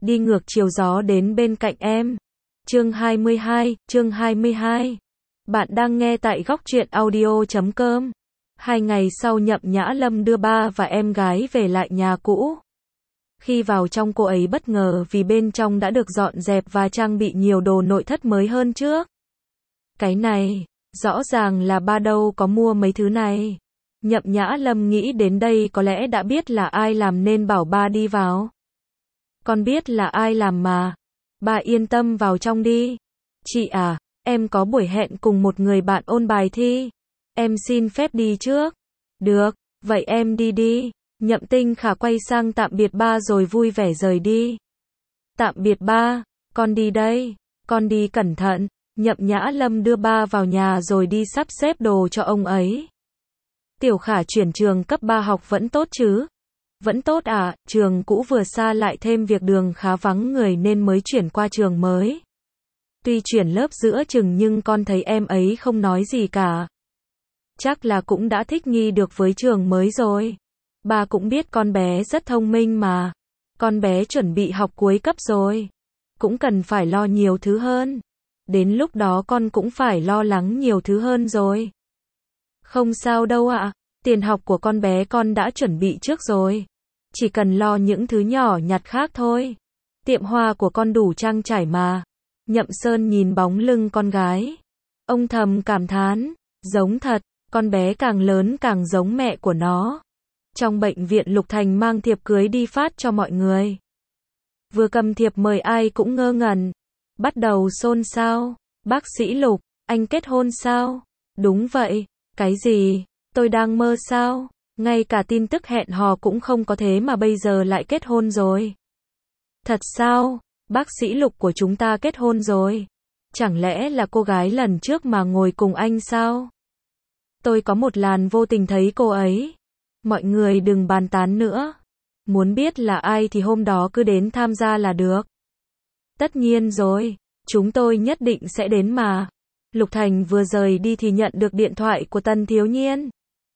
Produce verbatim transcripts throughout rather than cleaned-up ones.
đi ngược chiều gió đến bên cạnh em. Chương hai mươi hai, chương hai mươi hai. Bạn đang nghe tại góc truyện audio chấm com. Hai ngày sau Nhậm Nhã Lâm đưa ba và em gái về lại nhà cũ. Khi vào trong cô ấy bất ngờ vì bên trong đã được dọn dẹp và trang bị nhiều đồ nội thất mới hơn trước. Cái này, rõ ràng là ba đâu có mua mấy thứ này. Nhậm Nhã Lâm nghĩ đến đây có lẽ đã biết là ai làm nên bảo ba đi vào. Con biết là ai làm mà. Ba yên tâm vào trong đi. Chị à, em có buổi hẹn cùng một người bạn ôn bài thi. Em xin phép đi trước. Được, vậy em đi đi. Nhậm Tinh Khả quay sang tạm biệt ba rồi vui vẻ rời đi. Tạm biệt ba, con đi đây. Con đi cẩn thận. Nhậm Nhã Lâm đưa ba vào nhà rồi đi sắp xếp đồ cho ông ấy. Tiểu Khả chuyển trường cấp ba học vẫn tốt chứ? Vẫn tốt à, trường cũ vừa xa lại thêm việc đường khá vắng người nên mới chuyển qua trường mới. Tuy chuyển lớp giữa chừng nhưng con thấy em ấy không nói gì cả. Chắc là cũng đã thích nghi được với trường mới rồi. Ba cũng biết con bé rất thông minh mà. Con bé chuẩn bị học cuối cấp rồi. Cũng cần phải lo nhiều thứ hơn. Đến lúc đó con cũng phải lo lắng nhiều thứ hơn rồi. Không sao đâu ạ, tiền học của con bé con đã chuẩn bị trước rồi. Chỉ cần lo những thứ nhỏ nhặt khác thôi. Tiệm hoa của con đủ trang trải mà. Nhậm Sơn nhìn bóng lưng con gái. Ông thầm cảm thán, giống thật, con bé càng lớn càng giống mẹ của nó. Trong bệnh viện Lục Thành mang thiệp cưới đi phát cho mọi người. Vừa cầm thiệp mời ai cũng ngơ ngẩn. Bắt đầu xôn xao. Bác sĩ Lục, anh kết hôn sao? Đúng vậy. Cái gì? Tôi đang mơ sao? Ngay cả tin tức hẹn hò cũng không có thế mà bây giờ lại kết hôn rồi. Thật sao? Bác sĩ Lục của chúng ta kết hôn rồi. Chẳng lẽ là cô gái lần trước mà ngồi cùng anh sao? Tôi có một làn vô tình thấy cô ấy. Mọi người đừng bàn tán nữa. Muốn biết là ai thì hôm đó cứ đến tham gia là được. Tất nhiên rồi, chúng tôi nhất định sẽ đến mà. Lục Thành vừa rời đi thì nhận được điện thoại của Tần Thiếu Nhiên.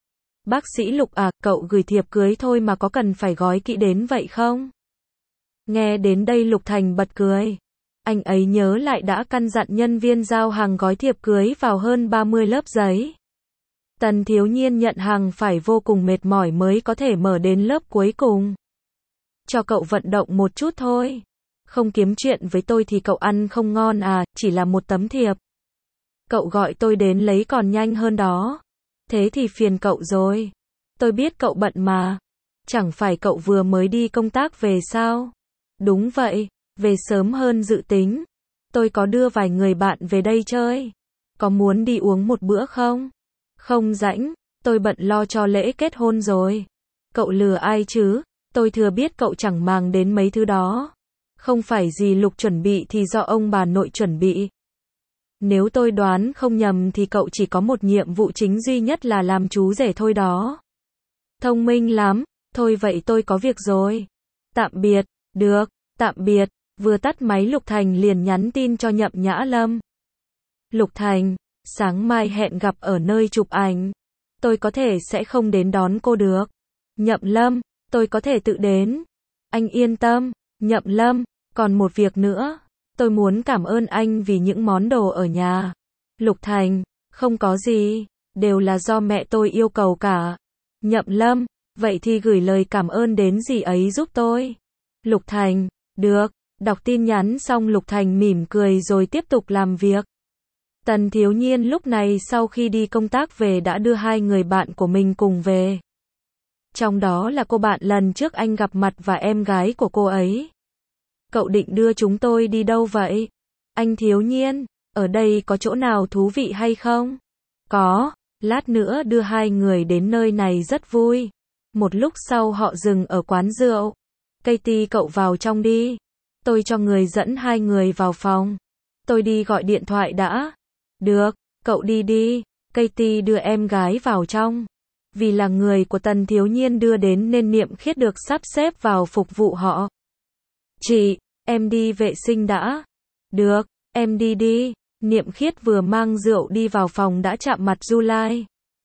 Bác sĩ Lục à, cậu gửi thiệp cưới thôi mà có cần phải gói kỹ đến vậy không? Nghe đến đây Lục Thành bật cười. Anh ấy nhớ lại đã căn dặn nhân viên giao hàng gói thiệp cưới vào hơn ba mươi lớp giấy. Tần Thiếu Nhiên nhận hàng phải vô cùng mệt mỏi mới có thể mở đến lớp cuối cùng. Cho cậu vận động một chút thôi. Không kiếm chuyện với tôi thì cậu ăn không ngon à, chỉ là một tấm thiệp. Cậu gọi tôi đến lấy còn nhanh hơn đó. Thế thì phiền cậu rồi. Tôi biết cậu bận mà. Chẳng phải cậu vừa mới đi công tác về sao? Đúng vậy, về sớm hơn dự tính. Tôi có đưa vài người bạn về đây chơi. Có muốn đi uống một bữa không? Không rảnh, tôi bận lo cho lễ kết hôn rồi. Cậu lừa ai chứ? Tôi thừa biết cậu chẳng màng đến mấy thứ đó. Không phải gì Lục chuẩn bị thì do ông bà nội chuẩn bị. Nếu tôi đoán không nhầm thì cậu chỉ có một nhiệm vụ chính duy nhất là làm chú rể thôi đó. Thông minh lắm, thôi vậy tôi có việc rồi. Tạm biệt, được, tạm biệt, vừa tắt máy Lục Thành liền nhắn tin cho Nhậm Nhã Lâm. Lục Thành, sáng mai hẹn gặp ở nơi chụp ảnh. Tôi có thể sẽ không đến đón cô được. Nhậm Lâm, tôi có thể tự đến. Anh yên tâm, Nhậm Lâm, còn một việc nữa. Tôi muốn cảm ơn anh vì những món đồ ở nhà. Lục Thành, không có gì, đều là do mẹ tôi yêu cầu cả. Nhậm Lâm, vậy thì gửi lời cảm ơn đến dì ấy giúp tôi. Lục Thành, được, đọc tin nhắn xong Lục Thành mỉm cười rồi tiếp tục làm việc. Tần Thiếu Nhiên lúc này sau khi đi công tác về đã đưa hai người bạn của mình cùng về. Trong đó là cô bạn lần trước anh gặp mặt và em gái của cô ấy. Cậu định đưa chúng tôi đi đâu vậy? Anh Thiếu Nhiên, ở đây có chỗ nào thú vị hay không? Có, lát nữa đưa hai người đến nơi này rất vui. Một lúc sau họ dừng ở quán rượu. Katie cậu vào trong đi. Tôi cho người dẫn hai người vào phòng. Tôi đi gọi điện thoại đã. Được, cậu đi đi. Katie đưa em gái vào trong. Vì là người của Tần Thiếu Nhiên đưa đến nên Niệm Khiết được sắp xếp vào phục vụ họ. Chị, em đi vệ sinh đã. Được, em đi đi. Niệm Khiết vừa mang rượu đi vào phòng đã chạm mặt Du Lai.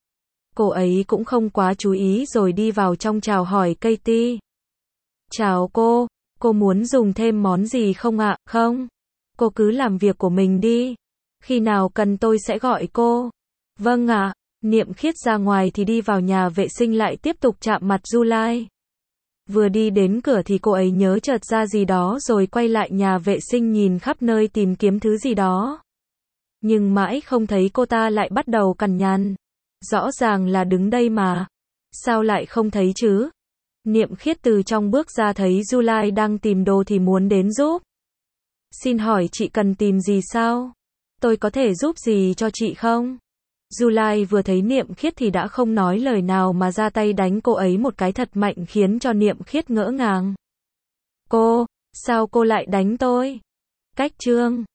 Cô ấy cũng không quá chú ý rồi đi vào trong chào hỏi Katie. Chào cô, Cô muốn dùng thêm món gì không ạ? Không. Cô cứ làm việc của mình đi. Khi nào cần tôi sẽ gọi cô. Vâng ạ. Niệm Khiết ra ngoài thì đi vào nhà vệ sinh lại tiếp tục chạm mặt July. Vừa đi đến cửa thì cô ấy nhớ chợt ra gì đó rồi quay lại nhà vệ sinh nhìn khắp nơi tìm kiếm thứ gì đó. Nhưng mãi không thấy cô ta lại bắt đầu cằn nhằn. Rõ ràng là đứng đây mà. Sao lại không thấy chứ? Niệm Khiết từ trong bước ra thấy July đang tìm đồ thì muốn đến giúp. Xin hỏi chị cần tìm gì sao? Tôi có thể giúp gì cho chị không? July vừa thấy Niệm Khiết thì đã không nói lời nào mà ra tay đánh cô ấy một cái thật mạnh khiến cho Niệm Khiết ngỡ ngàng. Cô, sao cô lại đánh tôi? Cách trương.